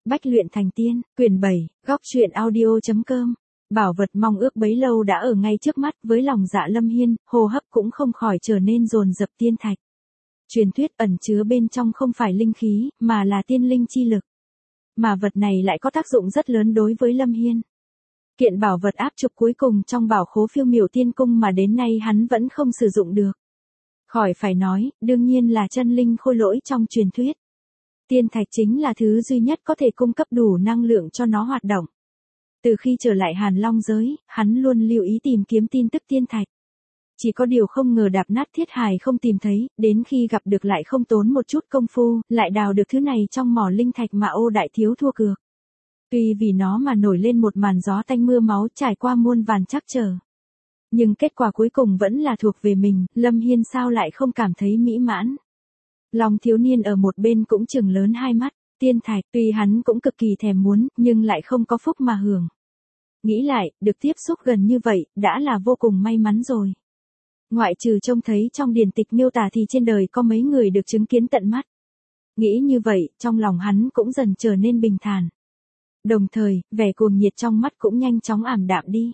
Bách luyện thành tiên, quyển 7, góc truyện audio.com. Bảo vật mong ước bấy lâu đã ở ngay trước mắt, với lòng dạ Lâm Hiên, hô hấp cũng không khỏi trở nên dồn dập. Tiên thạch. Truyền thuyết ẩn chứa bên trong không phải linh khí, mà là tiên linh chi lực. Mà vật này lại có tác dụng rất lớn đối với Lâm Hiên. Kiện bảo vật áp trục cuối cùng trong bảo khố Phiêu Miểu Tiên Cung mà đến nay hắn vẫn không sử dụng được. Khỏi phải nói, đương nhiên là chân linh khôi lỗi trong truyền thuyết. Tiên thạch chính là thứ duy nhất có thể cung cấp đủ năng lượng cho nó hoạt động. Từ khi trở lại Hàn Long giới, hắn luôn lưu ý tìm kiếm tin tức tiên thạch. Chỉ có điều không ngờ đạp nát thiết hài không tìm thấy, đến khi gặp được lại không tốn một chút công phu, lại đào được thứ này trong mỏ linh thạch mà Ô đại thiếu thua cược. Tuy vì nó mà nổi lên một màn gió tanh mưa máu trải qua muôn vàn trắc trở. Nhưng kết quả cuối cùng vẫn là thuộc về mình, Lâm Hiên sao lại không cảm thấy mỹ mãn. Long thiếu niên ở một bên cũng trừng lớn hai mắt, tiên thạch tuy hắn cũng cực kỳ thèm muốn, nhưng lại không có phúc mà hưởng. Nghĩ lại, được tiếp xúc gần như vậy, đã là vô cùng may mắn rồi. Ngoại trừ trông thấy trong điển tịch miêu tả thì trên đời có mấy người được chứng kiến tận mắt. Nghĩ như vậy, trong lòng hắn cũng dần trở nên bình thản. Đồng thời, vẻ cuồng nhiệt trong mắt cũng nhanh chóng ảm đạm đi.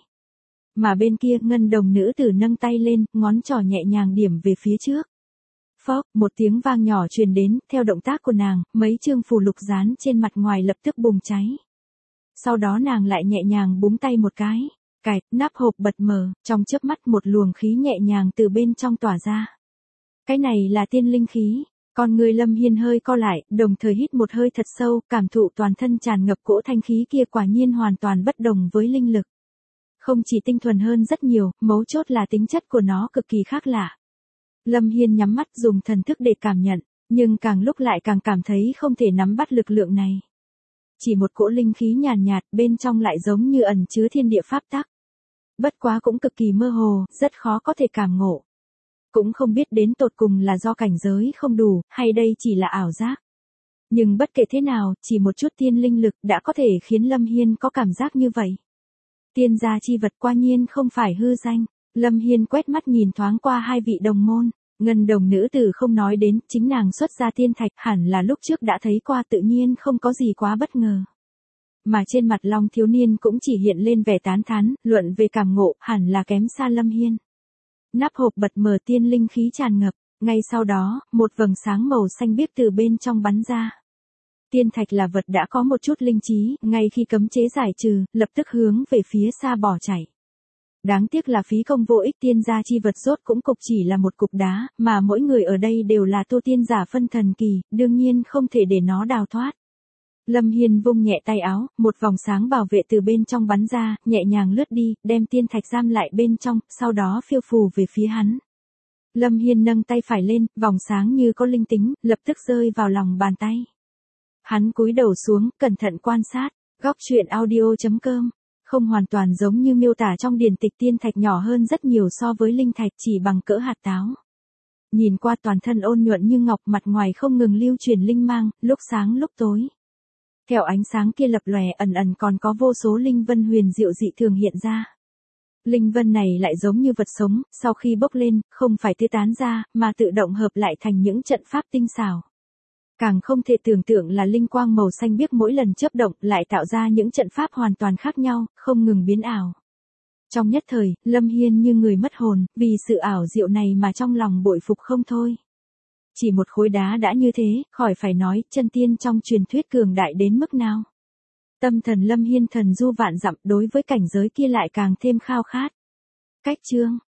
Mà bên kia ngân đồng nữ tử nâng tay lên, ngón trỏ nhẹ nhàng điểm về phía trước. Phốc, một tiếng vang nhỏ truyền đến, theo động tác của nàng, mấy chương phù lục dán trên mặt ngoài lập tức bùng cháy. Sau đó nàng lại nhẹ nhàng búng tay một cái, cạch, nắp hộp bật mở, trong chớp mắt một luồng khí nhẹ nhàng từ bên trong tỏa ra. Cái này là tiên linh khí. Con người Lâm Hiên hơi co lại, đồng thời hít một hơi thật sâu, cảm thụ toàn thân tràn ngập cỗ thanh khí kia quả nhiên hoàn toàn bất đồng với linh lực. Không chỉ tinh thuần hơn rất nhiều, mấu chốt là tính chất của nó cực kỳ khác lạ. Lâm Hiên nhắm mắt dùng thần thức để cảm nhận, nhưng càng lúc lại càng cảm thấy không thể nắm bắt lực lượng này. Chỉ một cỗ linh khí nhàn nhạt, bên trong lại giống như ẩn chứa thiên địa pháp tắc. Bất quá cũng cực kỳ mơ hồ, rất khó có thể cảm ngộ. Cũng không biết đến tột cùng là do cảnh giới không đủ, hay đây chỉ là ảo giác. Nhưng bất kể thế nào, chỉ một chút tiên linh lực đã có thể khiến Lâm Hiên có cảm giác như vậy. Tiên gia chi vật quả nhiên không phải hư danh. Lâm Hiên quét mắt nhìn thoáng qua hai vị đồng môn, ngân đồng nữ tử không nói đến, chính nàng xuất ra tiên thạch hẳn là lúc trước đã thấy qua tự nhiên không có gì quá bất ngờ. Mà trên mặt Long thiếu niên cũng chỉ hiện lên vẻ tán thán, luận về cảm ngộ, hẳn là kém xa Lâm Hiên. Nắp hộp bật mở tiên linh khí tràn ngập, ngay sau đó, một vầng sáng màu xanh biếc từ bên trong bắn ra. Tiên thạch là vật đã có một chút linh trí, ngay khi cấm chế giải trừ, lập tức hướng về phía xa bỏ chạy. Đáng tiếc là phí công vô ích, tiên gia chi vật rốt cũng cục chỉ là một cục đá, mà mỗi người ở đây đều là tu tiên giả phân thần kỳ, đương nhiên không thể để nó đào thoát. Lâm Hiên vung nhẹ tay áo, một vòng sáng bảo vệ từ bên trong bắn ra, nhẹ nhàng lướt đi, đem tiên thạch giam lại bên trong, sau đó phiêu phù về phía hắn. Lâm Hiên nâng tay phải lên, vòng sáng như có linh tính, lập tức rơi vào lòng bàn tay. Hắn cúi đầu xuống, cẩn thận quan sát, góc truyện audio.com. Không hoàn toàn giống như miêu tả trong điển tịch, tiên thạch nhỏ hơn rất nhiều so với linh thạch, chỉ bằng cỡ hạt táo. Nhìn qua toàn thân ôn nhuận như ngọc, mặt ngoài không ngừng lưu truyền linh mang, lúc sáng lúc tối. Theo ánh sáng kia lập lòe ẩn ẩn còn có vô số linh vân huyền diệu dị thường hiện ra. Linh vân này lại giống như vật sống, sau khi bốc lên, không phải tiêu tán ra, mà tự động hợp lại thành những trận pháp tinh xảo. Càng không thể tưởng tượng là linh quang màu xanh biếc mỗi lần chớp động lại tạo ra những trận pháp hoàn toàn khác nhau, không ngừng biến ảo. Trong nhất thời, Lâm Hiên như người mất hồn, vì sự ảo diệu này mà trong lòng bội phục không thôi. Chỉ một khối đá đã như thế, khỏi phải nói, chân tiên trong truyền thuyết cường đại đến mức nào. Tâm thần Lâm Hiên thần du vạn dặm, đối với cảnh giới kia lại càng thêm khao khát. Cách chương